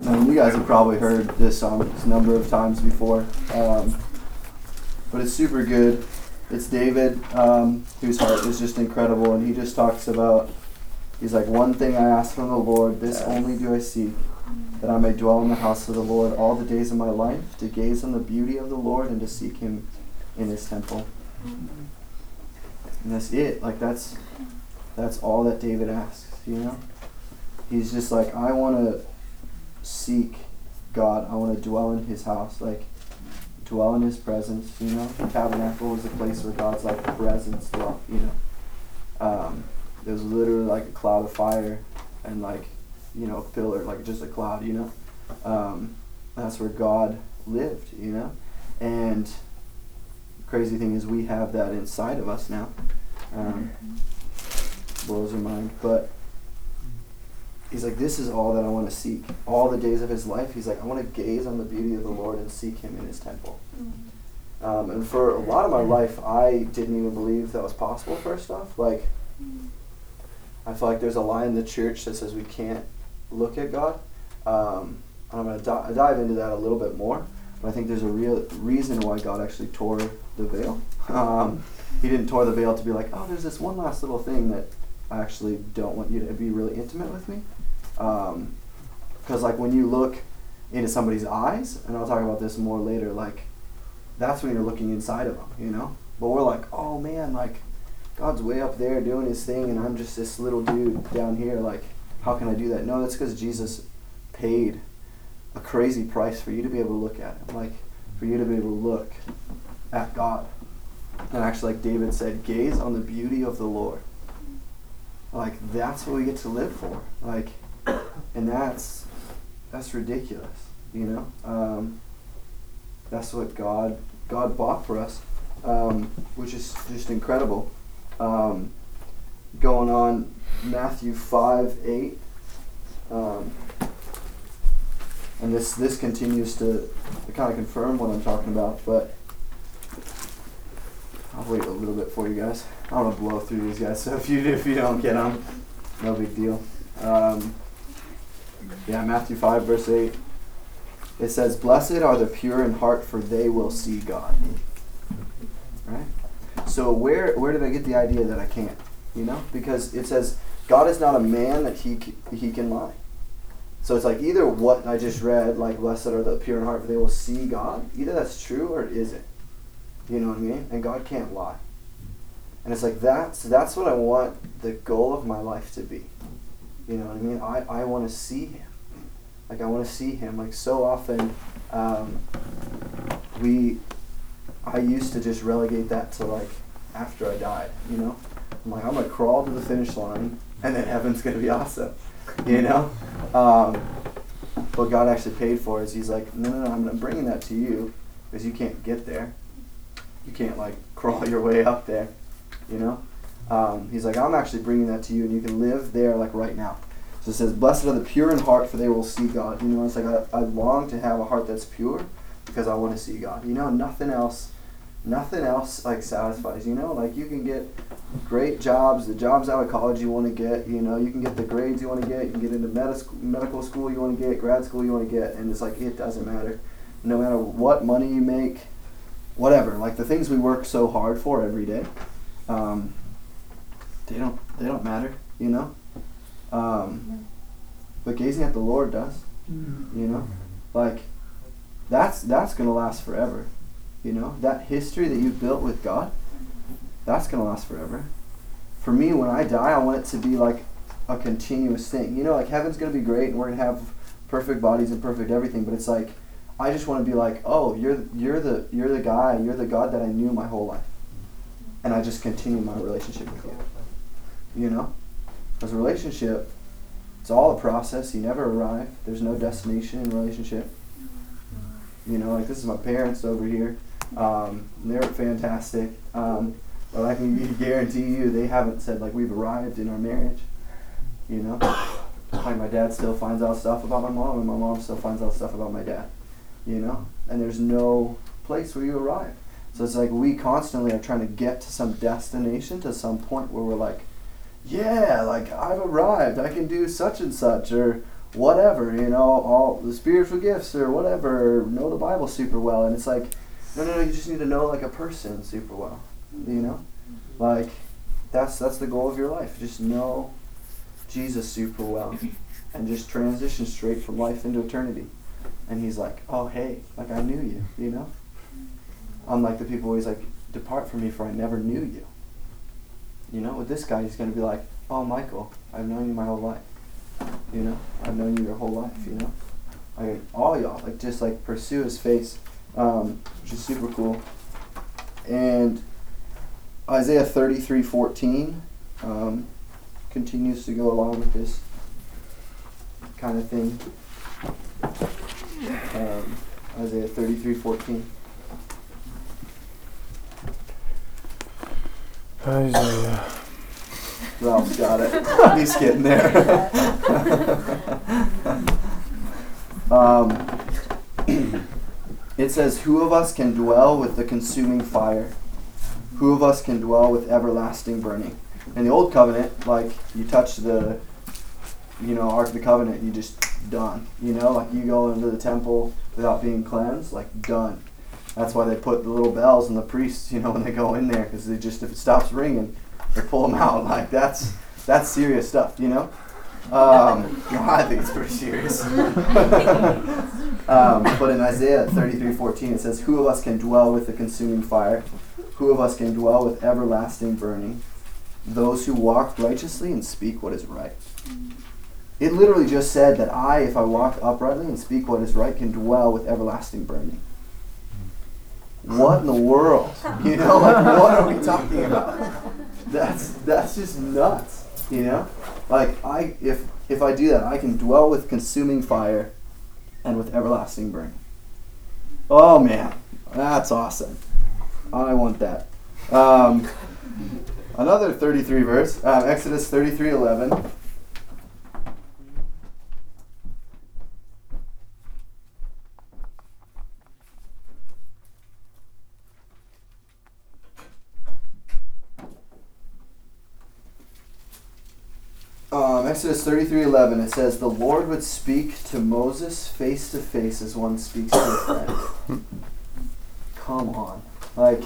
And you guys have probably heard this song a number of times before, but it's super good. It's David, whose heart is just incredible, and he just talks about, he's like, one thing I ask from the Lord, this only do I seek, that I may dwell in the house of the Lord all the days of my life, to gaze on the beauty of the Lord and to seek him in his temple. And that's it. Like, that's all that David asks, you know? He's just like, I want to seek God. I want to dwell in his house, like, dwell in his presence, you know? The tabernacle was a place where God's, like, presence dwelt, you know? It was literally like a cloud of fire and, like, you know, a pillar, like just a cloud, you know? That's where God lived, you know? And the crazy thing is we have that inside of us now. Blows your mind. But he's like, this is all that I want to seek. All the days of his life, he's like, I want to gaze on the beauty of the Lord and seek him in his temple. And for a lot of my life, I didn't even believe that was possible, first off. Like, I feel like there's a line in the church that says we can't look at God. I'm going to dive into that a little bit more. But I think there's a real reason why God actually tore the veil. He didn't tore the veil to be like, oh, there's this one last little thing that I actually don't want you to be really intimate with me. Because, like, when you look into somebody's eyes, and I'll talk about this more later, like, that's when you're looking inside of them, you know? But we're like, oh, man, like, God's way up there doing his thing, and I'm just this little dude down here, like, how can I do that? No, that's because Jesus paid a crazy price for you to be able to look at him, like, for you to be able to look at God. And actually, like David said, gaze on the beauty of the Lord. Like, that's what we get to live for. Like, and that's ridiculous, you know? That's what God bought for us, which is just incredible. Going on Matthew 5:8, and this continues to kind of confirm what I'm talking about, but I'll wait a little bit for you guys. I don't want to blow through these guys, so if you don't get them, no big deal. Matthew 5 verse 8. It says, "Blessed are the pure in heart, for they will see God." Right? So where did I get the idea that I can't? You know, because it says God is not a man that he can lie. So it's like either what I just read, like blessed are the pure in heart, for they will see God. Either that's true or it isn't. You know what I mean? And God can't lie. And it's like that's what I want the goal of my life to be. You know what I mean? I want to see him. Like, I want to see him. Like, so often I used to just relegate that to, like, after I died, you know? I'm like, I'm going to crawl to the finish line, and then heaven's going to be awesome, you know? What God actually paid for is he's like, no, I'm bringing that to you because you can't get there. You can't, like, crawl your way up there, you know? He's like, I'm actually bringing that to you, and you can live there, like, right now. So it says, blessed are the pure in heart, for they will see God. You know, it's like I long to have a heart that's pure because I want to see God. You know, nothing else like satisfies. You know, like you can get great jobs, the jobs out of college you want to get. You know, you can get the grades you want to get. You can get into medical school you want to get, grad school you want to get, and it's like it doesn't matter. No matter what money you make, whatever. Like the things we work so hard for every day, they don't matter. You know. But gazing at the Lord does, you know, like that's gonna last forever, you know, that history that you built with God, that's gonna last forever. For me, when I die, I want it to be like a continuous thing, you know, like heaven's gonna be great and we're gonna have perfect bodies and perfect everything, but it's like I just want to be like, oh, you're the guy, you're the God that I knew my whole life, and I just continue my relationship with you, you know. Because a relationship, it's all a process. You never arrive. There's no destination in a relationship. You know, like this is my parents over here. They're fantastic. But I can guarantee you they haven't said, like, we've arrived in our marriage. You know? Like my dad still finds out stuff about my mom, and my mom still finds out stuff about my dad. You know? And there's no place where you arrive. So it's like we constantly are trying to get to some destination, to some point where we're like, yeah, like I've arrived, I can do such and such, or whatever, all the spiritual gifts or whatever, know the Bible super well. And it's like, no, you just need to know like a person super well, Like, that's the goal of your life. Just know Jesus super well and just transition straight from life into eternity. And he's like, oh, hey, like I knew you, Unlike the people where he's like, depart from me for I never knew you. With this guy, he's going to be like, oh, Michael, I've known you my whole life. I've known you your whole life, I mean, all y'all, like, just, like, pursue his face, which is super cool. And Isaiah 33:14 continues to go along with this kind of thing. Isaiah 33:14. Isaiah. Ralph's got it. He's getting there. It says, who of us can dwell with the consuming fire? Who of us can dwell with everlasting burning? In the Old Covenant, like, you touch the, Ark of the Covenant, you just done. Like, you go into the temple without being cleansed, like, done. That's why they put the little bells and the priests, when they go in there, because if it stops ringing, they pull them out. Like, that's serious stuff, I think it's pretty serious. But in Isaiah 33:14 it says, who of us can dwell with the consuming fire? Who of us can dwell with everlasting burning? Those who walk righteously and speak what is right. It literally just said that if I walk uprightly and speak what is right, can dwell with everlasting burning. What in the world? Like, what are we talking about? That's just nuts, Like, if I do that, I can dwell with consuming fire and with everlasting burning. Oh man, that's awesome. I want that. Another 33 verse, Exodus 33:11. Exodus 33:11, it says, the Lord would speak to Moses face to face as one speaks to a friend. Come on. Like,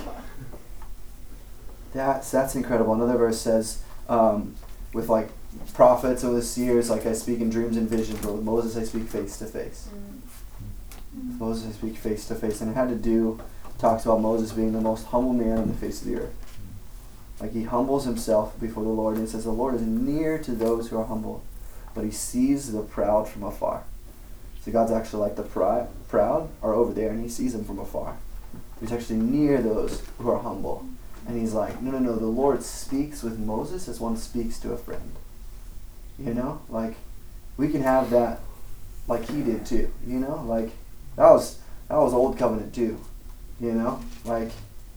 that's incredible. Another verse says, with like prophets and with seers, like I speak in dreams and visions, but with Moses I speak face to face. With Moses I speak face to face. And it talks about Moses being the most humble man on the face of the earth. Like, he humbles himself before the Lord, and it says the Lord is near to those who are humble, but he sees the proud from afar. So God's actually like the proud are over there, and he sees them from afar. He's actually near those who are humble. And he's like, no, the Lord speaks with Moses as one speaks to a friend. Like, we can have that like he did too, Like, that was Old Covenant too, Like,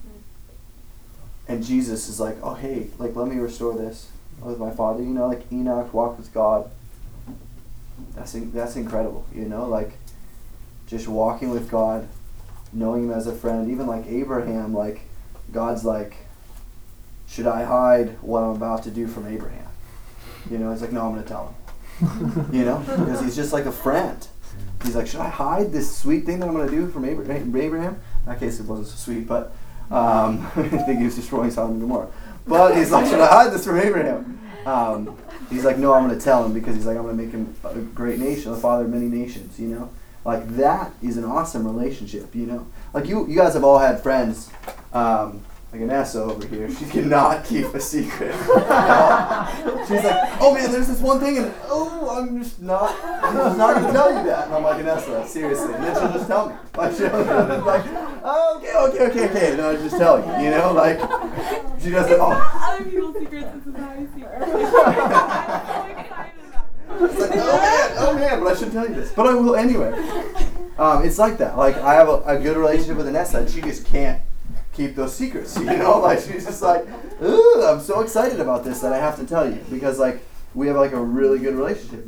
and Jesus is like, oh, hey, like, let me restore this with my Father. Like Enoch walked with God. That's incredible, Like, just walking with God, knowing him as a friend. Even like Abraham, like, God's like, should I hide what I'm about to do from Abraham? He's like, no, I'm going to tell him. Because he's just like a friend. He's like, should I hide this sweet thing that I'm going to do from Abraham? In that case, it wasn't so sweet, but I think he was destroying Sodom and Gomorrah. But he's like, should I hide this from Abraham? He's like, no, I'm going to tell him, because he's like, I'm going to make him a great nation, the father of many nations, Like, that is an awesome relationship, Like, you guys have all had friends, like Anessa over here. She cannot keep a secret. She's like, oh man, there's this one thing, and I'm just not going to tell you that. And I'm like, Anessa, seriously. And then she'll just tell me. Like, she'll just like, okay. And I'll just tell you, Like, she doesn't. Other people's secrets, this is how I see it. I'm so excited about it. It's like, oh man, but I shouldn't tell you this. But I will anyway. It's like that. Like, I have a good relationship with Anessa, and she just can't keep those secrets, Like, she's just like, ooh, I'm so excited about this that I have to tell you, because like, we have like a really good relationship,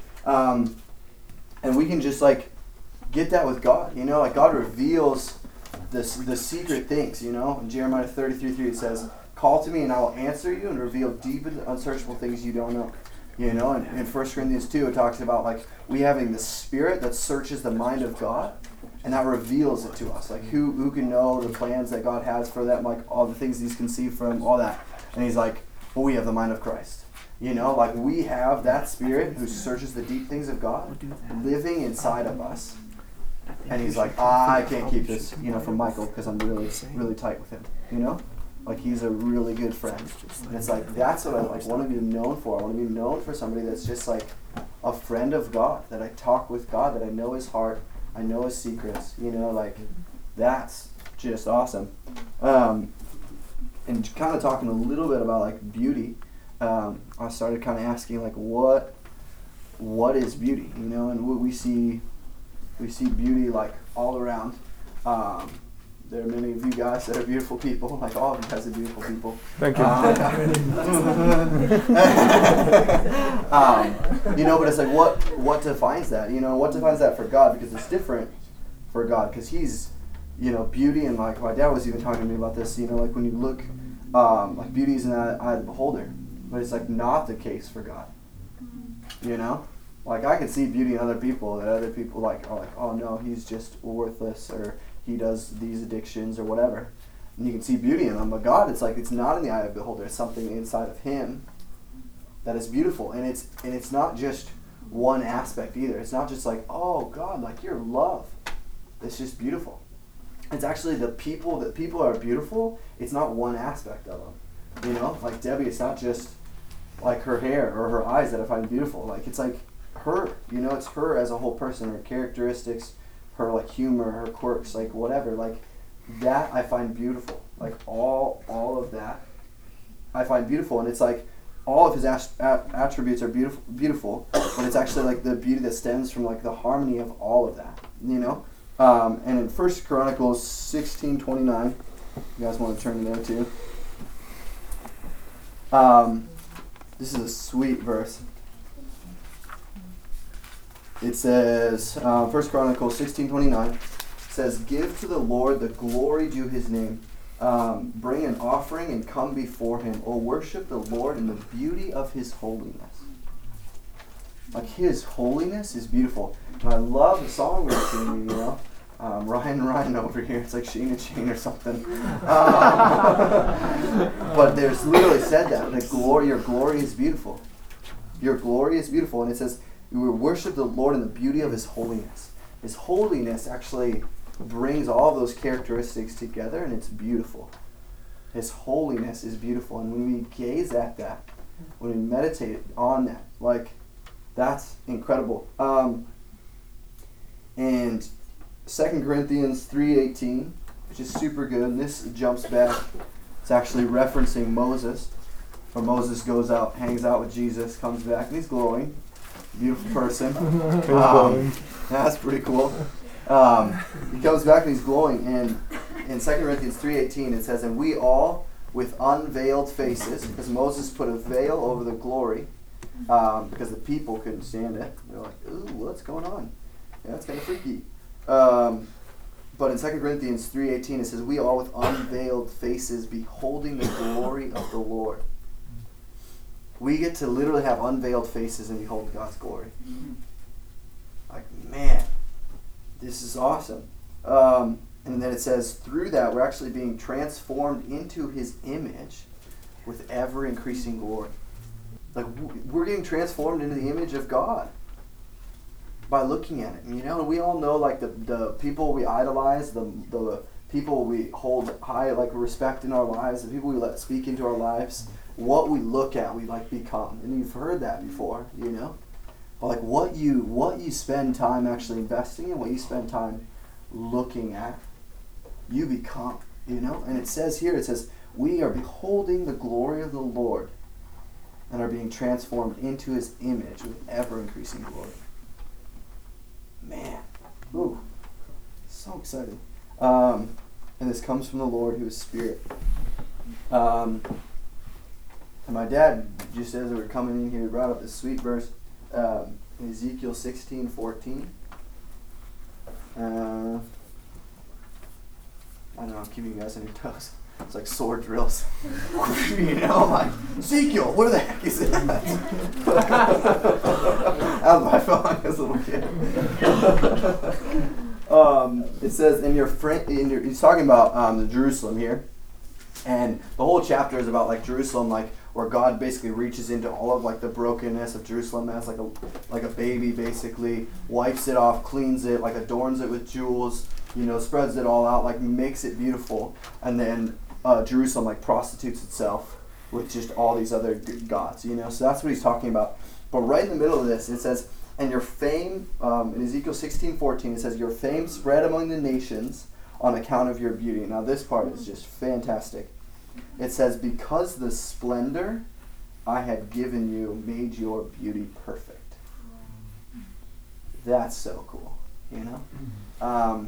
and we can just like get that with God, like, God reveals the secret things, in Jeremiah 33:3 it says, call to me and I will answer you and reveal deep and unsearchable things you don't know. You know, and in 1 Corinthians 2, it talks about like we having the Spirit that searches the mind of God, and that reveals it to us. Like who can know the plans that God has for them, like all the things He's conceived from, all that. And He's like, well, we have the mind of Christ. You know, like we have that Spirit who searches the deep things of God living inside of us. And He's like, I can't keep this, you know, from Michael because I'm really, really tight with him. You know? Like he's a really good friend. And it's like, that's what I like want to be known for. I want to be known for somebody that's just like a friend of God, that I talk with God, that I know His heart, I know His secrets, you know, like that's just awesome. And kind of talking a little bit about like beauty, I started kind of asking like what is beauty, you know, and we see beauty like all around. There are many of you guys that are beautiful people, like all of you guys are beautiful people. Thank you. You know, but it's like what defines that? You know, what defines that for God? Because it's different for God, because He's, you know, beauty, and like my dad was even talking to me about this. You know, like when you look, like beauty is in the eye of the beholder, but it's like not the case for God. You know, like I can see beauty in other people that other people like are like, oh no, he's just worthless, or he does these addictions or whatever. And you can see beauty in them, but God, it's like it's not in the eye of the beholder. It's something inside of Him that is beautiful, and it's not just one aspect either. It's not just like, oh God, like your love. It's just beautiful. It's actually that people are beautiful. It's not one aspect of them. You know, like Debbie, it's not just like her hair or her eyes that I find beautiful. Like it's like her. You know, it's her as a whole person, her characteristics, her like humor, her quirks, like whatever, like that I find beautiful. Like all of that I find beautiful, and it's like all of His attributes are beautiful, but it's actually like the beauty that stems from like the harmony of all of that, you know. And in 1 Chronicles 16:29, you guys want to turn there too. This is a sweet verse. It says, 1 Chronicles 16:29 says, "Give to the Lord the glory due His name. Bring an offering and come before Him. O worship the Lord in the beauty of His holiness." Like His holiness is beautiful. And I love the song we were singing, you know. Ryan over here. It's like Shane and Shane or something. But there's literally said that. Like your glory is beautiful. Your glory is beautiful. And it says, we will worship the Lord in the beauty of His holiness. His holiness actually brings all of those characteristics together, and it's beautiful. His holiness is beautiful, and when we gaze at that, when we meditate on that, like, that's incredible. And 2 Corinthians 3:18, which is super good, and this jumps back. It's actually referencing Moses, where Moses goes out, hangs out with Jesus, comes back, and he's glowing. Beautiful person. That's pretty cool. He comes back and he's glowing, and in 2 Corinthians 3:18 it says, "And we all with unveiled faces," because Moses put a veil over the glory, because the people couldn't stand it. They're like, "Ooh, what's going on?" Yeah, that's kind of freaky. But in 2 Corinthians 3:18 it says, "We all with unveiled faces beholding the glory of the Lord." We get to literally have unveiled faces and behold God's glory. Like, man, this is awesome. And then it says, through that, we're actually being transformed into His image with ever increasing glory. Like, we're getting transformed into the image of God by looking at it. You know, we all know, like, the people we idolize, the people we hold high, like, respect in our lives, the people we let speak into our lives. What we look at, we like become. And you've heard that before, you know? But like what you spend time actually investing in, what you spend time looking at, you become, you know? And it says here, it says, we are beholding the glory of the Lord and are being transformed into His image with ever increasing glory. Man, ooh, so exciting. And this comes from the Lord who is Spirit. And my dad, just as we were coming in here, brought up this sweet verse in Ezekiel 16:14. I don't know, I'm keeping you guys on your toes. It's like sword drills. You know, like, Ezekiel, what the heck is that? That's what I felt like as a little kid. It says, he's talking about the Jerusalem here. And the whole chapter is about like Jerusalem, like where God basically reaches into all of like the brokenness of Jerusalem as like a baby, basically wipes it off, cleans it, like adorns it with jewels, you know, spreads it all out, like makes it beautiful, and then Jerusalem like prostitutes itself with just all these other gods, you know. So that's what he's talking about. But right in the middle of this, it says, and your fame, in Ezekiel 16:14, it says, your fame spread among the nations on account of your beauty. Now this part is just fantastic. It says, because the splendor I had given you made your beauty perfect. That's so cool, you know?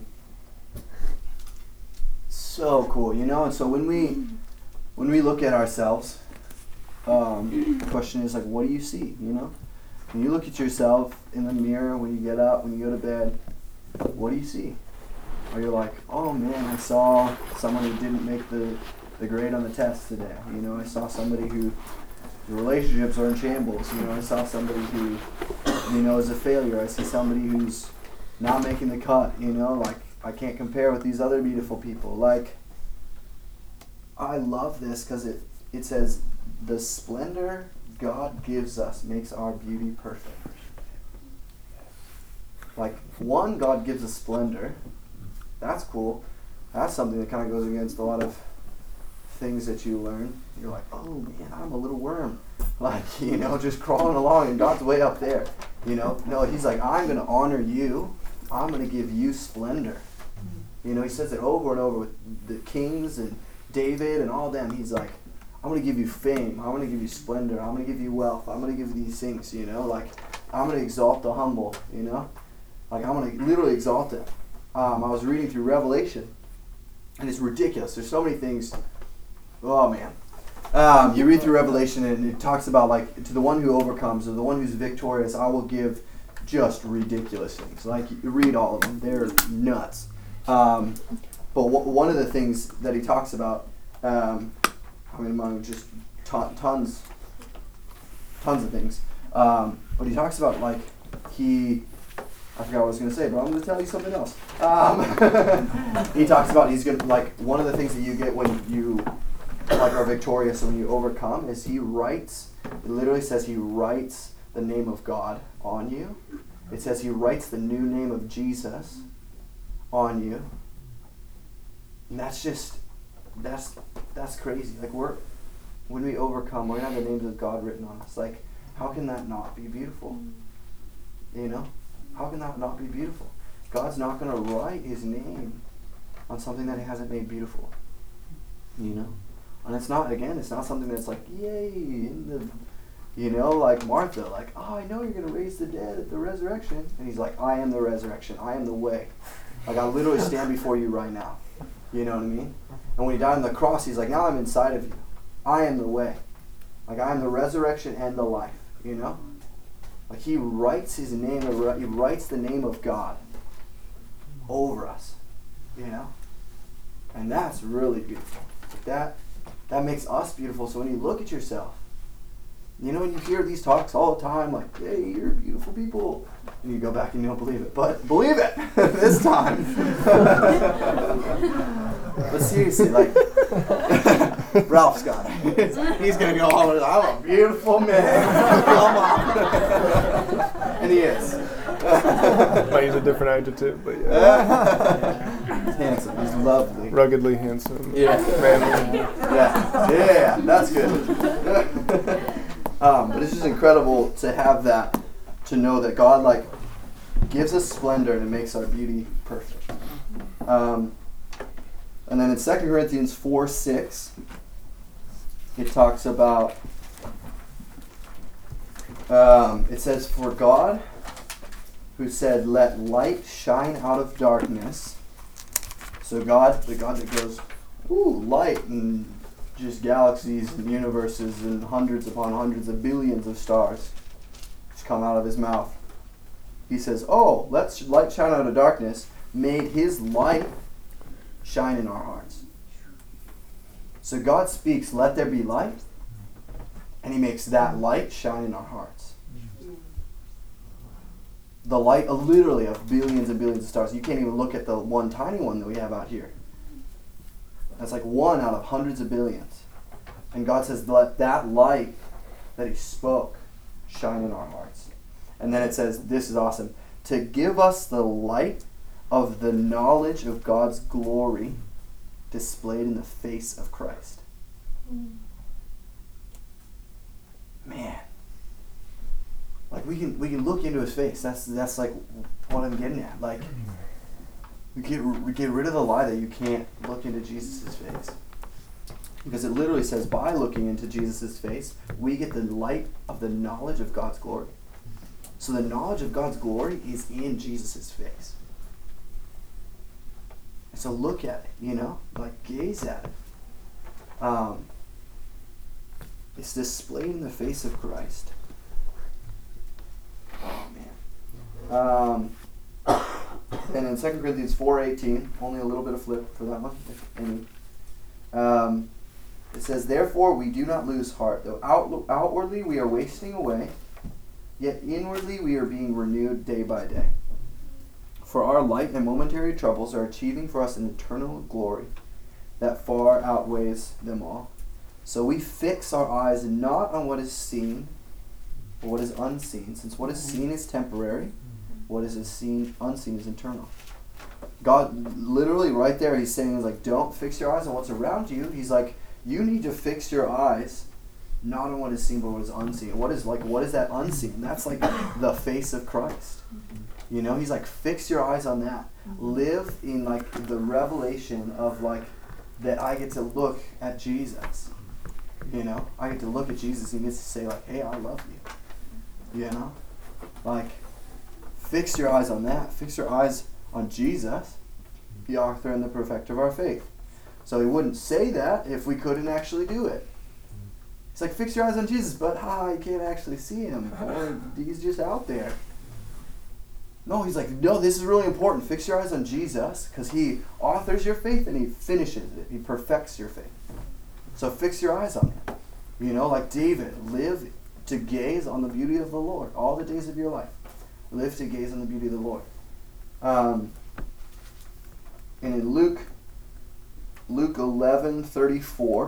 So cool, you know? And so when we look at ourselves, the question is like, what do you see, you know? When you look at yourself in the mirror, when you get up, when you go to bed, what do you see? Or you're like, oh man, I saw someone who didn't make the grade on the test today. You know, I saw somebody who, the relationships are in shambles. You know, I saw somebody who, you know, is a failure. I see somebody who's not making the cut, you know, like I can't compare with these other beautiful people. Like, I love this because it says, the splendor God gives us makes our beauty perfect. Like, one, God gives us splendor. That's cool. That's something that kind of goes against a lot of things that you learn. You're like, oh man, I'm a little worm. Like, you know, just crawling along and God's way up there. You know? No, he's like, I'm going to honor you. I'm going to give you splendor. You know, he says it over and over with the kings and David and all them. He's like, I'm going to give you fame. I'm going to give you splendor. I'm going to give you wealth. I'm going to give you these things, you know? Like, I'm going to exalt the humble, you know? Like, I'm going to literally exalt it. I was reading through Revelation, and it's ridiculous. There's so many things. Oh, man. You read through Revelation, and it talks about, like, to the one who overcomes, or the one who's victorious, I will give just ridiculous things. Like, you read all of them. They're nuts. But one of the things that he talks about, I mean, among just tons of things. But he talks about, like, I forgot what I was going to say, but I'm going to tell you something else. He talks about he's going to, like, one of the things that you get when you, like, are victorious and when you overcome is he writes, it literally says he writes the name of God on you. It says he writes the new name of Jesus on you. And that's just, that's crazy. Like, when we overcome, we're going to have the names of God written on us. Like, how can that not be beautiful? You know? How can that not be beautiful? God's not going to write his name on something that he hasn't made beautiful. You know? And it's not something that's like, yay, you know, like Martha, like, oh, I know you're going to raise the dead at the resurrection. And he's like, I am the resurrection. I am the way. Like, I literally stand before you right now. You know what I mean? And when he died on the cross, he's like, now I'm inside of you. I am the way. Like, I am the resurrection and the life. You know? Like, he writes his name, he writes the name of God over us, you know? And that's really beautiful. That makes us beautiful. So when you look at yourself, you know, when you hear these talks all the time, like, hey, you're beautiful people, and you go back and you don't believe it. But believe it this time. But seriously, like, Ralph's got it. He's going to go all over, I'm a beautiful man. Come on. And he is. Might use a different adjective, but yeah. He's handsome. He's lovely. Ruggedly handsome. Yeah. Manly. Yeah, that's good. But it's just incredible to have that, to know that God, like, gives us splendor and it makes our beauty perfect. And then in 2 Corinthians 4:6, it talks about, it says, for God, who said, let light shine out of darkness. So God, the God that goes, ooh, light, and just galaxies and universes and hundreds upon hundreds of billions of stars just come out of his mouth. He says, oh, let light shine out of darkness, made his light shine in our hearts. So God speaks, let there be light, and he makes that light shine in our hearts. The light, literally, of billions and billions of stars. You can't even look at the one tiny one that we have out here. That's like one out of hundreds of billions. And God says, let that light that he spoke shine in our hearts. And then it says, this is awesome, to give us the light of the knowledge of God's glory displayed in the face of Christ. Man. Like we can look into his face. That's like what I'm getting at. Like we get rid of the lie that you can't look into Jesus' face. Because it literally says, by looking into Jesus' face, we get the light of the knowledge of God's glory. So the knowledge of God's glory is in Jesus' face. And so look at it, like gaze at it. It's displayed in the face of Christ. Oh, man. And in 2 Corinthians 4:18, only a little bit of flip for that one, if any. It says, therefore we do not lose heart, though outwardly we are wasting away, yet inwardly we are being renewed day by day. For our light and momentary troubles are achieving for us an eternal glory that far outweighs them all. So we fix our eyes not on what is seen, but what is unseen, since what is seen is temporary, what is unseen is eternal. God, literally right there, he's saying, don't fix your eyes on what's around you. He's like, you need to fix your eyes not on what is seen, but what is unseen. What is that unseen? That's like the face of Christ. He's like, fix your eyes on that. Live in like the revelation of like that I get to look at Jesus. I get to look at Jesus and he gets to say like, hey, I love you. Like, fix your eyes on that. Fix your eyes on Jesus, the author and the perfecter of our faith. So he wouldn't say that if we couldn't actually do it. It's like, fix your eyes on Jesus, but you can't actually see him. Or he's just out there. No, he's like, no, this is really important. Fix your eyes on Jesus, because he authors your faith and he finishes it. He perfects your faith. So fix your eyes on him. Like David, live to gaze on the beauty of the Lord all the days of your life. Live to gaze on the beauty of the Lord. And in Luke 11:34,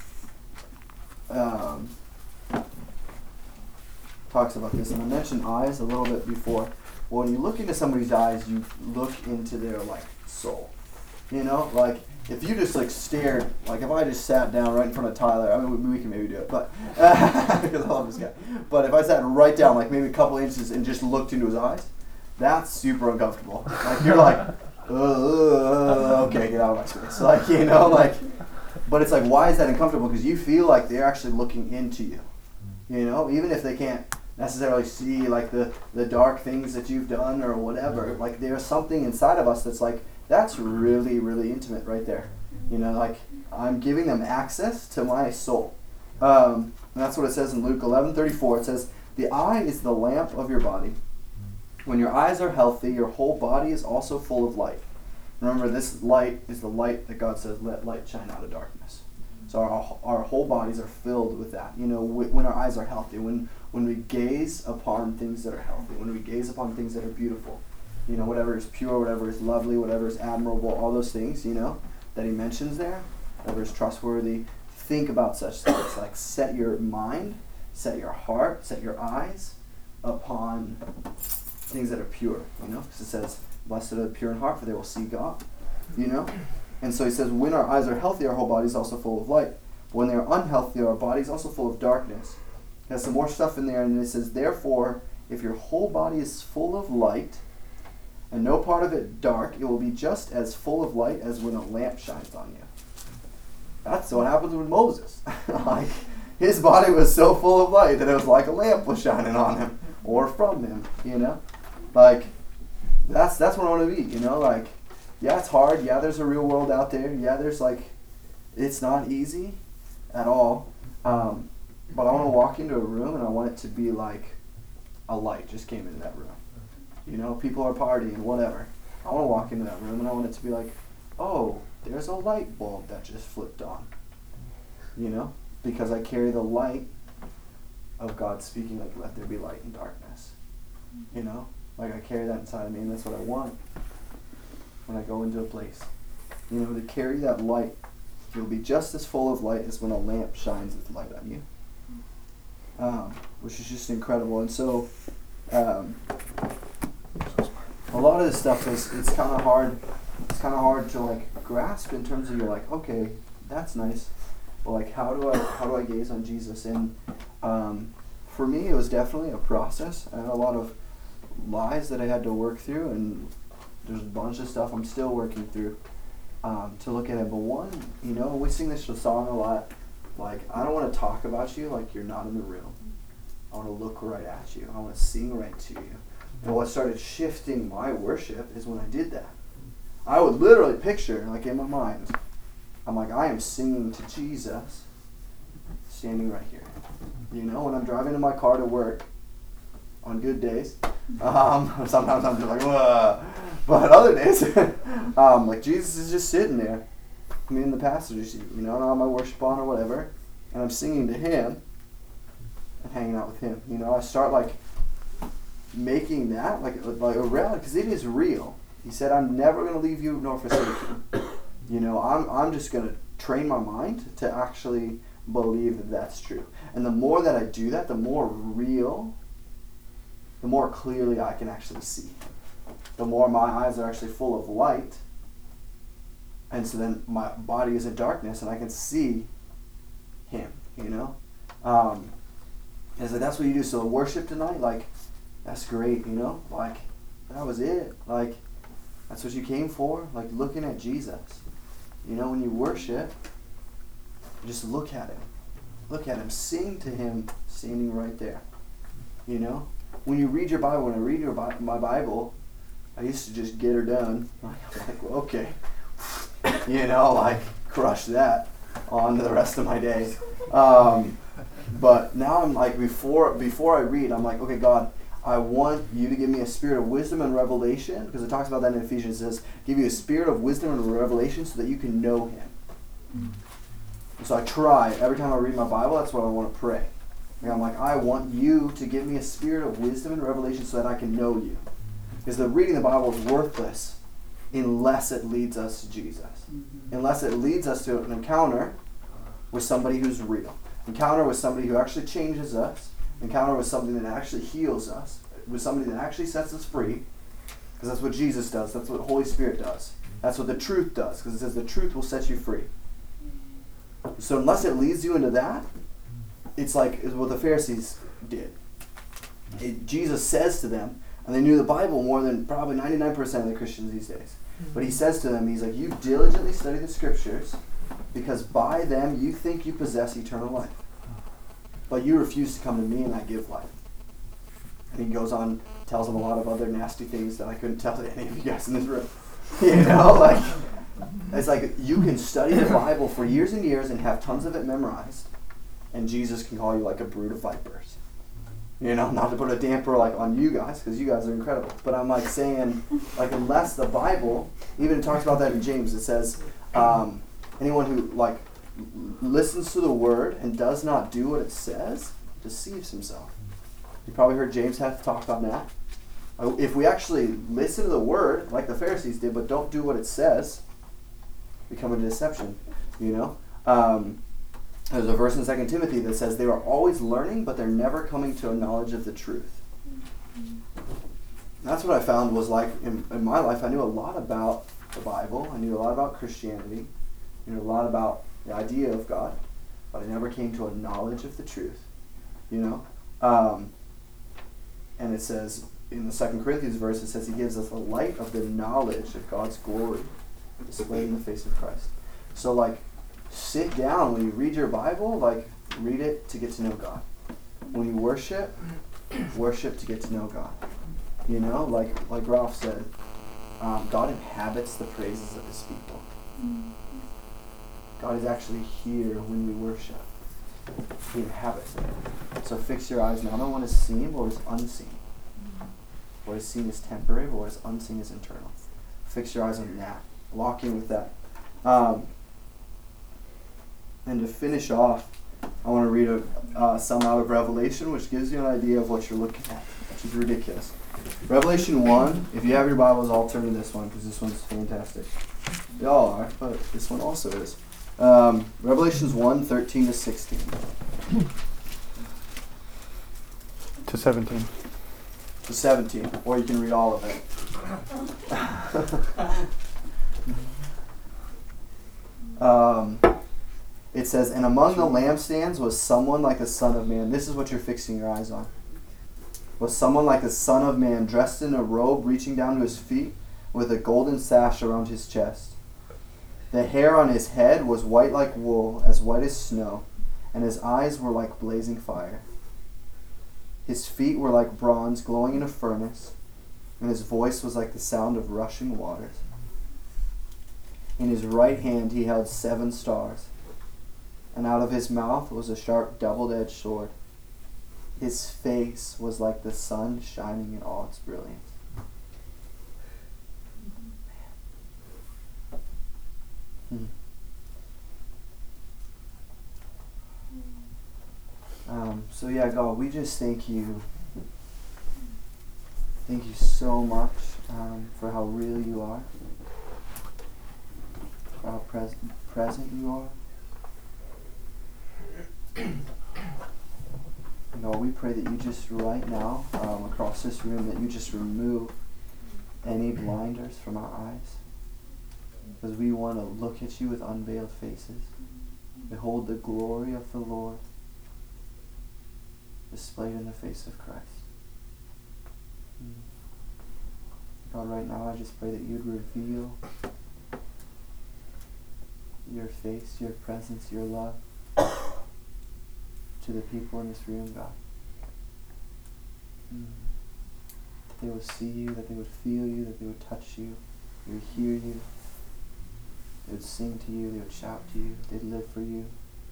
talks about this, and I mentioned eyes a little bit before. When you look into somebody's eyes, you look into their soul. Like if you just stared, like if I just sat down right in front of Tyler, I mean we can maybe do it, but because I love this guy. But if I sat right down, like maybe a couple inches, and just looked into his eyes, that's super uncomfortable. Like you're like, okay, get out of my space. But it's like, why is that uncomfortable? Because you feel like they're actually looking into you. Even if they can't necessarily see the dark things that you've done or whatever. Like there's something inside of us that's like, that's really, really intimate right there. I'm giving them access to my soul. And that's what it says in Luke 11:34. It says, the eye is the lamp of your body. When your eyes are healthy, your whole body is also full of light. Remember, this light is the light that God says, let light shine out of darkness. So our whole bodies are filled with that. When our eyes are healthy, when we gaze upon things that are healthy, when we gaze upon things that are beautiful, whatever is pure, whatever is lovely, whatever is admirable, all those things, that he mentions there, whatever is trustworthy, think about such things. Like set your mind, set your heart, set your eyes upon things that are pure, because it says, blessed are the pure in heart, for they will see God, And so he says, when our eyes are healthy, our whole body is also full of light. But when they are unhealthy, our body is also full of darkness. It has some more stuff in there, and it says, therefore, if your whole body is full of light, and no part of it dark, it will be just as full of light as when a lamp shines on you. That's what happens with Moses. His body was so full of light that it was like a lamp was shining on him, or from him, That's what I want to be, yeah, it's hard. Yeah, there's a real world out there. Yeah, there's it's not easy at all. But I want to walk into a room and I want it to be like a light just came into that room. People are partying, whatever. I want to walk into that room and I want it to be like, oh, there's a light bulb that just flipped on. you know, because I carry the light of God speaking, like, let there be light in darkness, you know, like I carry that inside of me, and that's what I want when I go into a place, you know, to carry that light. You'll be just as full of light as when a lamp shines with light on you, which is just incredible. And so a lot of this stuff it's kind of hard to like grasp in terms of, you're like, okay, that's nice, but like how do I gaze on Jesus? And for me, it was definitely a process. I had a lot of lies that I had to work through, and there's a bunch of stuff I'm still working through to look at it. But one, you know, we sing this song a lot, like, I don't want to talk about you like you're not in the room. I want to look right at you. I want to sing right to you. And what started shifting my worship is when I did that. I would literally picture, like in my mind, I'm like, I am singing to Jesus standing right here. You know, when I'm driving in my car to work on good days, sometimes I'm just like, whoa. But other days, like Jesus is just sitting there, me in the passenger seat, you know, and I have my worship on or whatever, and I'm singing to Him and hanging out with Him. You know, I start like making that like a reality, because it is real. He said, I'm never going to leave you nor forsake you. You know, I'm just going to train my mind to actually believe that that's true. And the more that I do that, the more real, the more clearly I can actually see. The more my eyes are actually full of light, and so then my body is in darkness and I can see Him, you know? And so that's what you do. So worship tonight, like, that's great, you know? Like, that was it. Like, that's what you came for, like looking at Jesus. You know, when you worship, just look at Him. Look at Him. Sing to Him standing right there. You know? When you read your Bible, when I read my Bible, I used to just get her done. I'm like, well, okay. You know, like, crush that on to the rest of my day. But now I'm like, before I read, I'm like, okay, God, I want you to give me a spirit of wisdom and revelation, because it talks about that in Ephesians. It says, give you a spirit of wisdom and revelation so that you can know Him. And so I try, every time I read my Bible, that's what I want to pray. And I'm like, I want you to give me a spirit of wisdom and revelation so that I can know you. Because the reading the Bible is worthless unless it leads us to Jesus. Unless it leads us to an encounter with somebody who's real. Encounter with somebody who actually changes us. Encounter with something that actually heals us. With somebody that actually sets us free. Because that's what Jesus does. That's what the Holy Spirit does. That's what the truth does. Because it says the truth will set you free. So unless it leads you into that, it's like what the Pharisees did. Jesus says to them, and they knew the Bible more than probably 99% of the Christians these days. But He says to them, He's like, you diligently study the Scriptures, because by them you think you possess eternal life. But you refuse to come to me and I give life. And He goes on, tells them a lot of other nasty things that I couldn't tell to any of you guys in this room. You know, like, it's like you can study the Bible for years and years and have tons of it memorized, and Jesus can call you like a brood of vipers. You know, not to put a damper like on you guys, because you guys are incredible. But I'm like saying, like, unless the Bible, even talks about that in James, it says, anyone who like listens to the word and does not do what it says deceives himself. You probably heard James have to talk about that. If we actually listen to the word, like the Pharisees did, but don't do what it says, become a deception, you know? There's a verse in 2 Timothy that says they are always learning, but they're never coming to a knowledge of the truth. And that's what I found was like in my life. I knew a lot about the Bible. I knew a lot about Christianity. I knew a lot about the idea of God, but I never came to a knowledge of the truth, you know? And it says in the 2 Corinthians verse, it says He gives us the light of the knowledge of God's glory displayed in the face of Christ. So like, sit down when you read your Bible, like, read it to get to know God. When you worship to get to know God. You know, like Ralph said, God inhabits the praises of His people. God is actually here when we worship. He inhabits it. So fix your eyes not on what is seen, but what is unseen. What is seen is temporary, but what is unseen is eternal. Fix your eyes on that. Lock in with that. And to finish off, I want to read some out of Revelation, which gives you an idea of what you're looking at, which is ridiculous. Revelation 1, if you have your Bibles, I'll turn to this one because this one's fantastic. They all are, but this one also is. Revelations 1, 13 to 16. To 17. To 17, or you can read all of it. It says, and among the lampstands was someone like a son of man. This is what you're fixing your eyes on. Was someone like a son of man, dressed in a robe reaching down to his feet, with a golden sash around his chest. The hair on his head was white like wool, as white as snow, and his eyes were like blazing fire. His feet were like bronze glowing in a furnace, and his voice was like the sound of rushing waters. In his right hand he held 7 stars, and out of his mouth was a sharp double-edged sword. His face was like the sun shining in all its brilliance. So yeah, God, we just thank you. Thank you so much for how real you are, for how present you are. And God, we pray that you just right now, across this room, that you just remove any blinders from our eyes. Because we want to look at you with unveiled faces. Behold the glory of the Lord displayed in the face of Christ. God, right now I just pray that you'd reveal your face, your presence, your love to the people in this room, God. That they would see you, that they would feel you, that they would touch you, they would hear you, they would sing to you, they would shout to you, they'd live for you.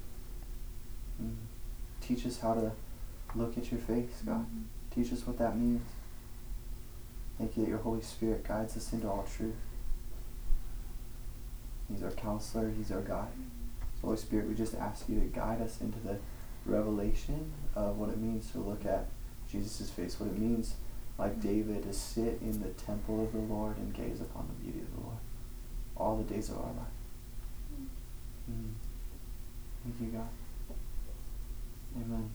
Teach us how to look at your face, God. Teach us what that means. Thank you that your Holy Spirit guides us into all truth. He's our counselor, he's our guide. So Holy Spirit, we just ask you to guide us into the revelation of what it means to look at Jesus' face, what it means, like David, to sit in the temple of the Lord and gaze upon the beauty of the Lord all the days of our life. Thank you, God. Amen.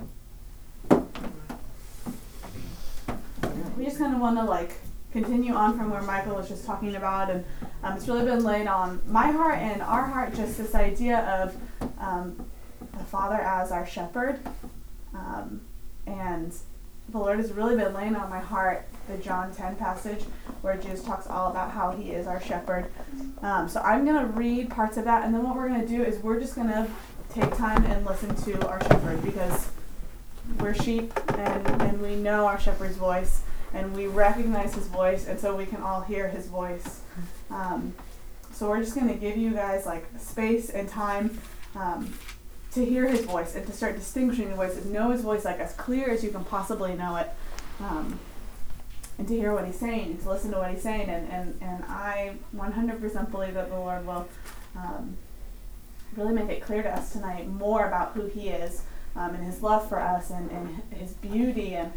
We just kind of want to continue on from where Michael was just talking about, and it's really been laid on my heart and our heart, just this idea of the Father as our shepherd, and the Lord has really been laying on my heart the John 10 passage where Jesus talks all about how he is our shepherd. So I'm going to read parts of that, and then what we're going to do is we're just going to take time and listen to our shepherd, because we're sheep and we know our shepherd's voice and we recognize his voice, and so we can all hear his voice. So we're just going to give you guys space and time to hear his voice and to start distinguishing the voices, know his voice as clear as you can possibly know it, and to hear what he's saying and to listen to what he's saying. And I 100% believe that the Lord will really make it clear to us tonight more about who he is, and his love for us, and his beauty. And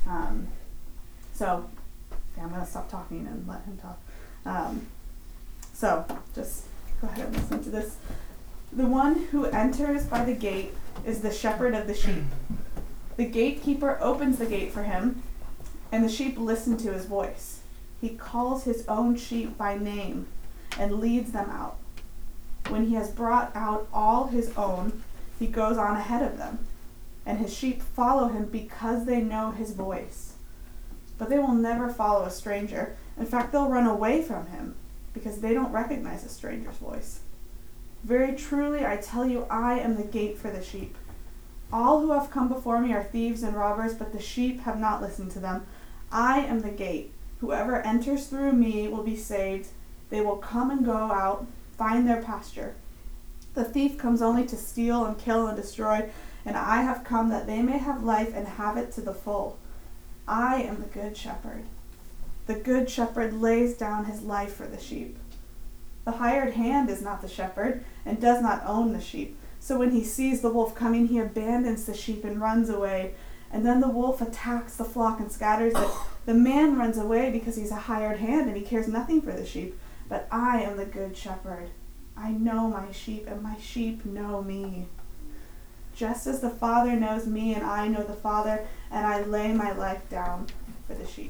so I'm going to stop talking and let him talk. So just go ahead and listen to this. The one who enters by the gate is the shepherd of the sheep. The gatekeeper opens the gate for him, and the sheep listen to his voice. He calls his own sheep by name and leads them out. When he has brought out all his own, he goes on ahead of them, and his sheep follow him because they know his voice. But they will never follow a stranger. In fact, they'll run away from him because they don't recognize a stranger's voice. Very truly, I tell you, I am the gate for the sheep. All who have come before me are thieves and robbers, but the sheep have not listened to them. I am the gate. Whoever enters through me will be saved. They will come and go out, find their pasture. The thief comes only to steal and kill and destroy, and I have come that they may have life and have it to the full. I am the good shepherd. The good shepherd lays down his life for the sheep. The hired hand is not the shepherd and does not own the sheep, So when he sees the wolf coming, he abandons the sheep and runs away. And then the wolf attacks the flock and scatters it. The man runs away because he's a hired hand and he cares nothing for the sheep. But I am the good shepherd. I know my sheep, and my sheep know me. Just as the Father knows me, and I know the Father, and I lay my life down for the sheep.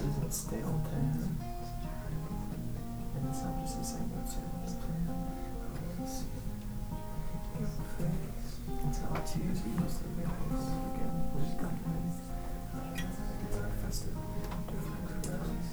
isn't stale taste. And it's not just the same old service. It's how it's used mostly because, again, we've got it's festive, different crowds.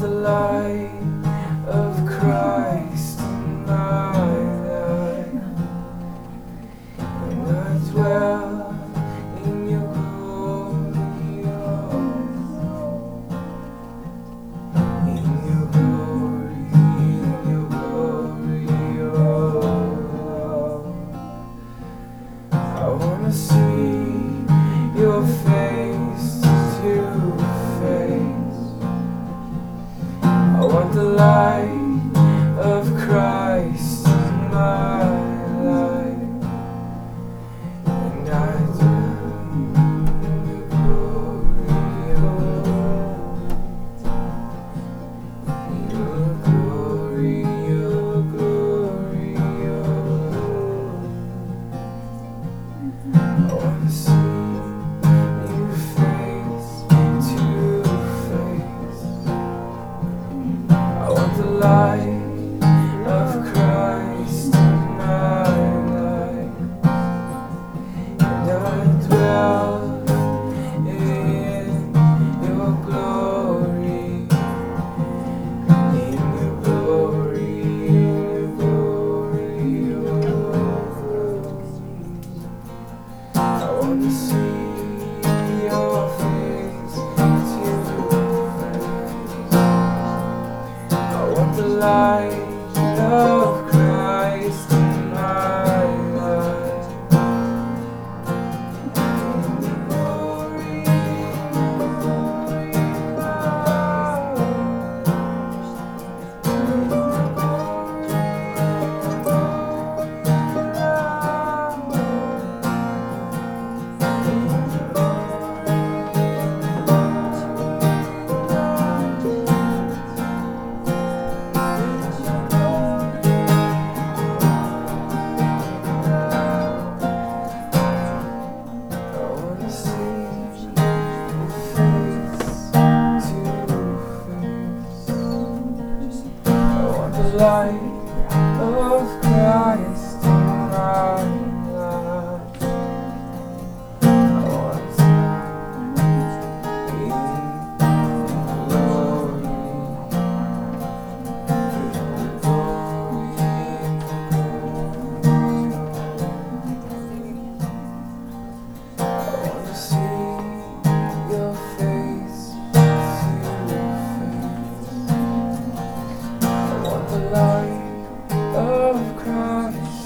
the light of Christ in my life, and I dwell in your glory, in your glory, in your glory, I wanna see your face to face. I want the light of Christ in my life, and I dwell in your glory, your glory, your glory, I wanna see your face to face. I want the light of Christ in my life, and I dwell in your glory, in your glory, in your glory, I want to see your face to face. I want the light of Christ in my life. In your glory, I wanna see your face to face. I want the light of Christ in my life. I want to be in glory, I wanna see your face to face. I want the light of Christ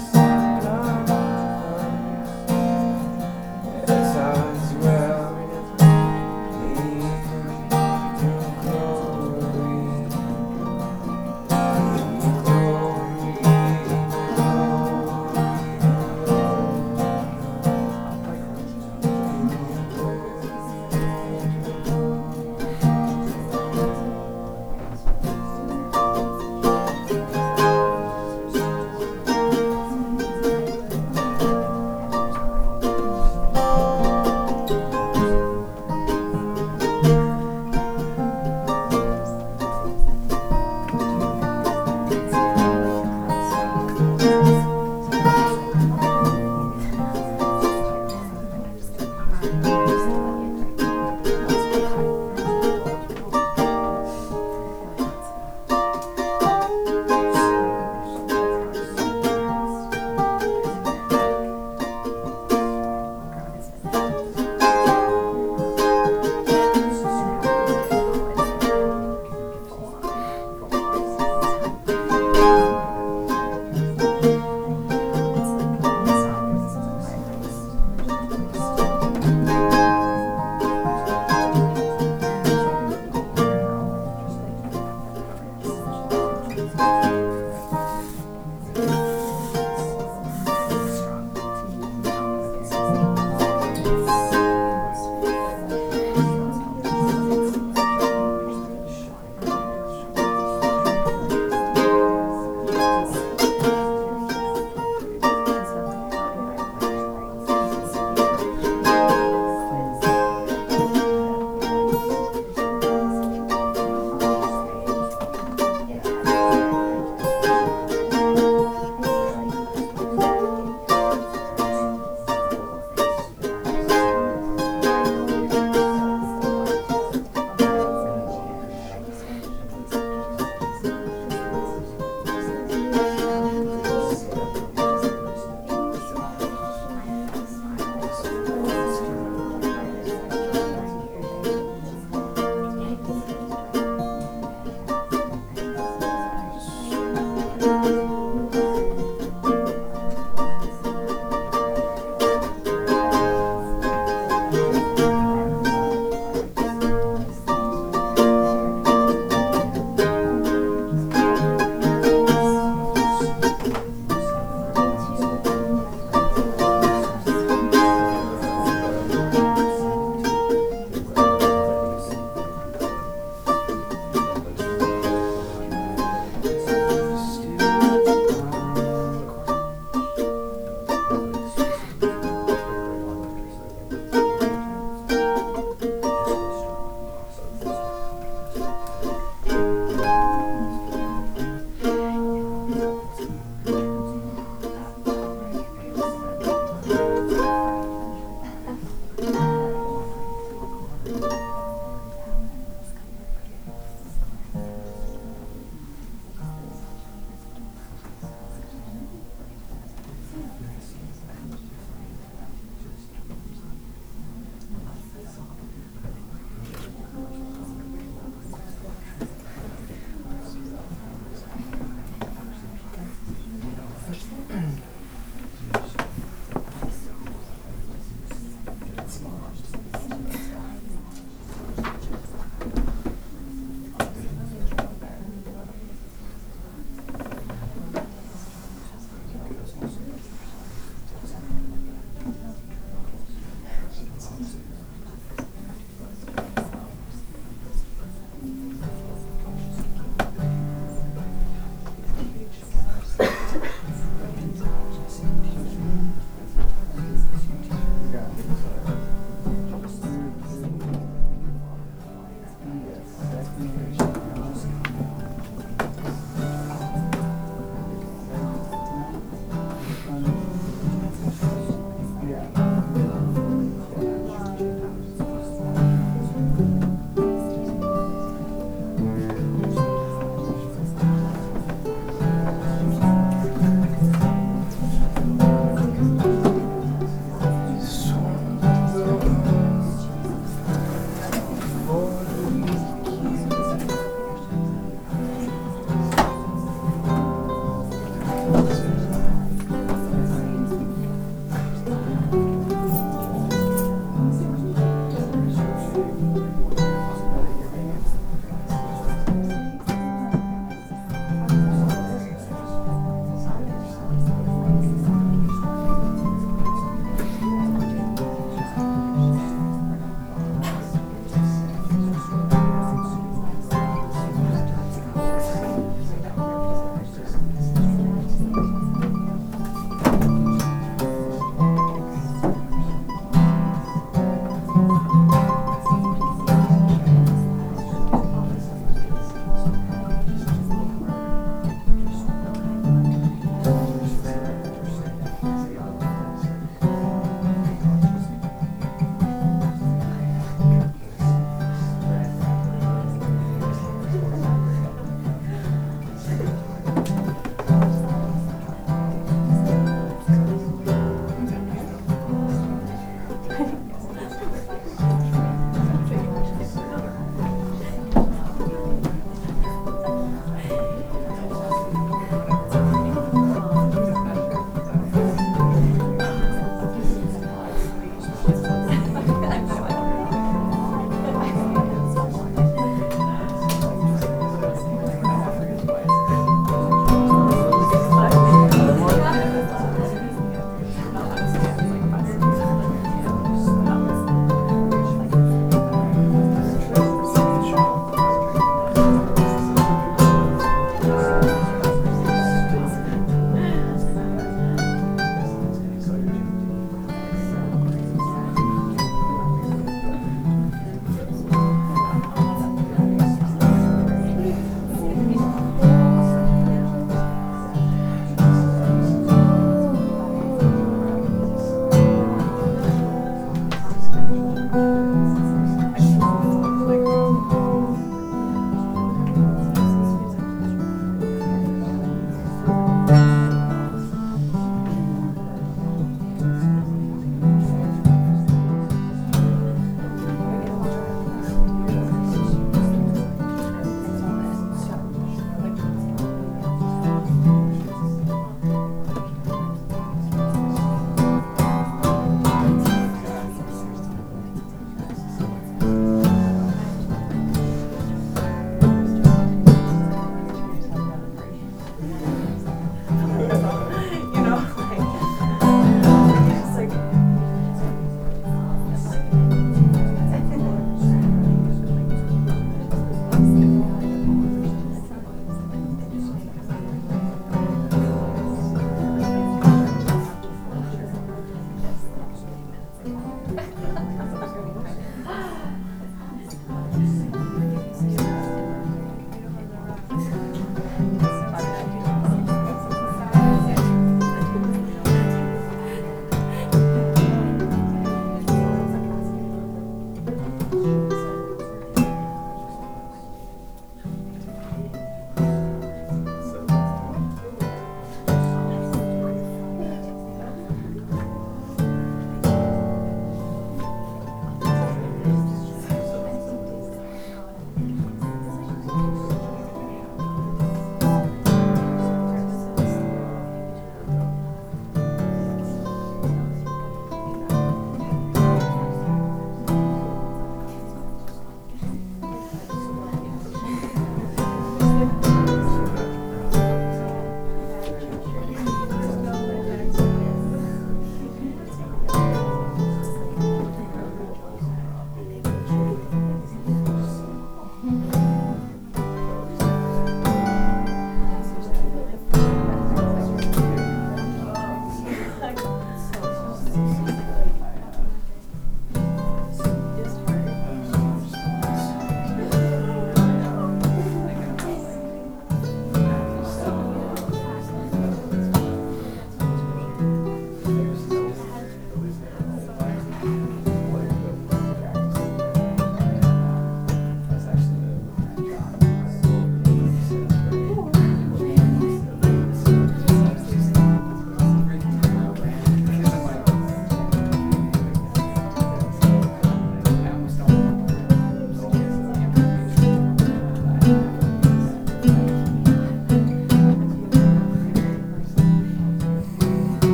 Still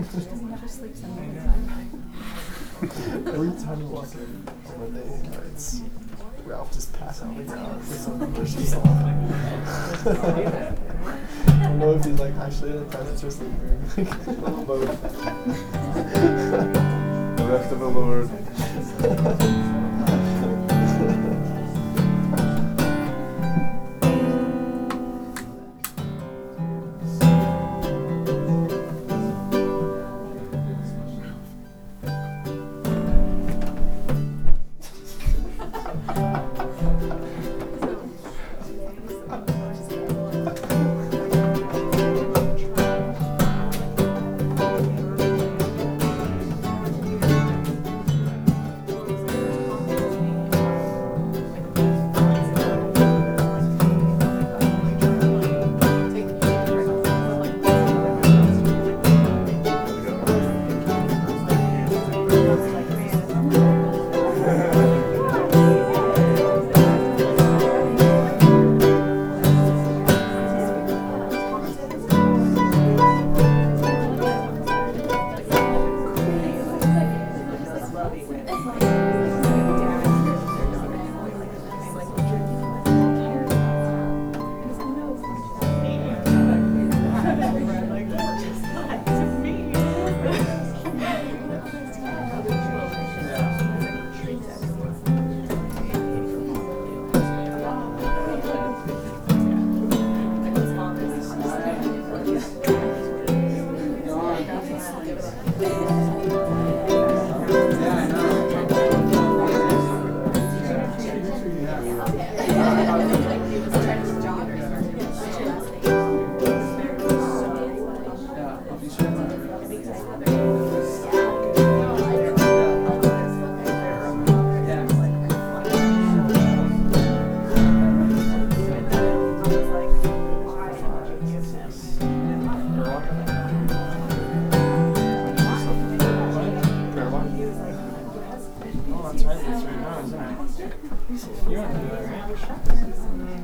never sleeps in Every time you walk in on Monday nights, Ralph just pass out on the ground with some Christian song. I don't know if he's like actually in the presence or sleeping. Both. The rest of the Lord. You're on the right?